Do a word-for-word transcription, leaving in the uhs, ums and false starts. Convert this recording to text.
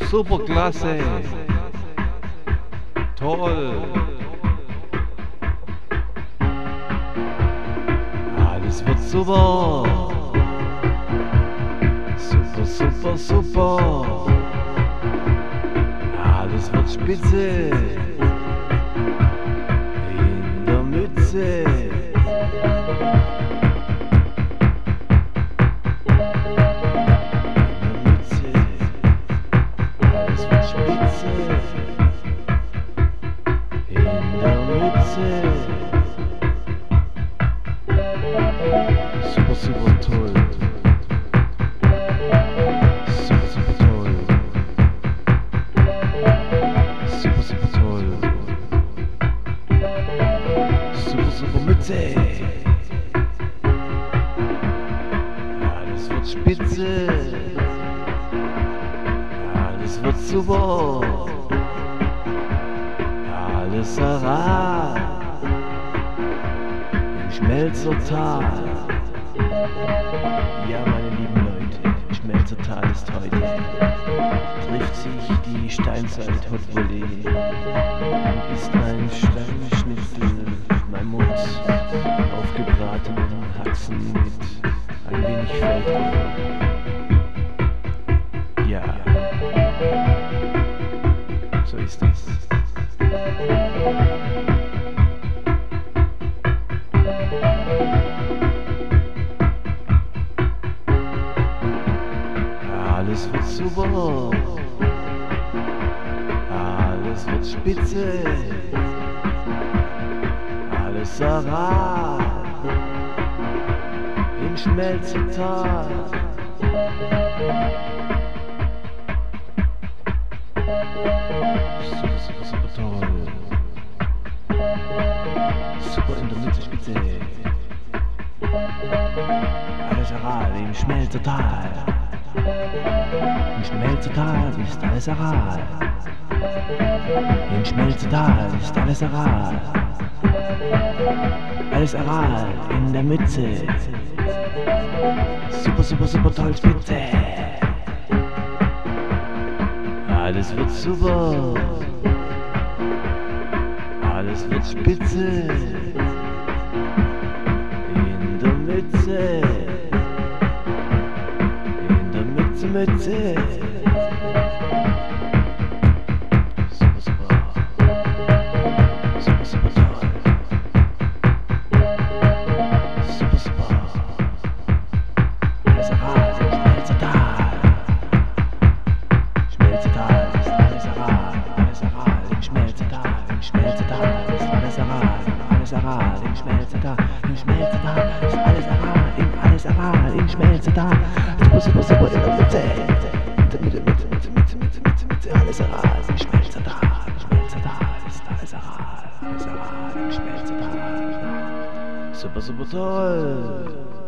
super klasse, toll. Alles wird super, super, super, super. Alles wird spitze, in der Mütze. Super, super toll. Super, super toll. Super, super toll. Super, super Mütze. Alles wird spitze. Alles wird super. Alles Aral. Schmelzertal. Ja, meine lieben Leute, Schmelzertal ist heute. Trifft sich die Steinzeit Hot Volley und isst ein Steinschnitzel Mammut aufgebratenen Haxen mit ein wenig Feldöl. Ja, so ist es. Alles wird super, alles wird spitze, alles Aral im Schmelzertal. Super, super, super toll, super in der Mitte Spitze, alles Aral im Schmelzertal. Im Schmelzertal ist alles Aral. Im Schmelzertal ist alles Aral. Alles Aral in der Mütze. Super, super, super toll spitze. Alles wird super. Alles wird spitze. In der Mütze. Mütze. Super, super. Super, super toll. Super, super. Alles Aral im Schmelzertal. Schmelzertal ist alles Aral. Alles Aral im Schmelzertal. Im Schmelzertal ist alles Aral. Alles Aral im Schmelzertal. Im Schmelzertal ist alles Aral. Im alles Aral im Schmelzertal. Super, super, super in der Mitte. Mitte, Mitte, Mitte, Mitte, Mitte, Mitte, Mitte, Mitte. Alles Aral im Schmelzertal. Schmelzertal ist alles Aral. Alles Aral im Schmelzertal. Super, super toll.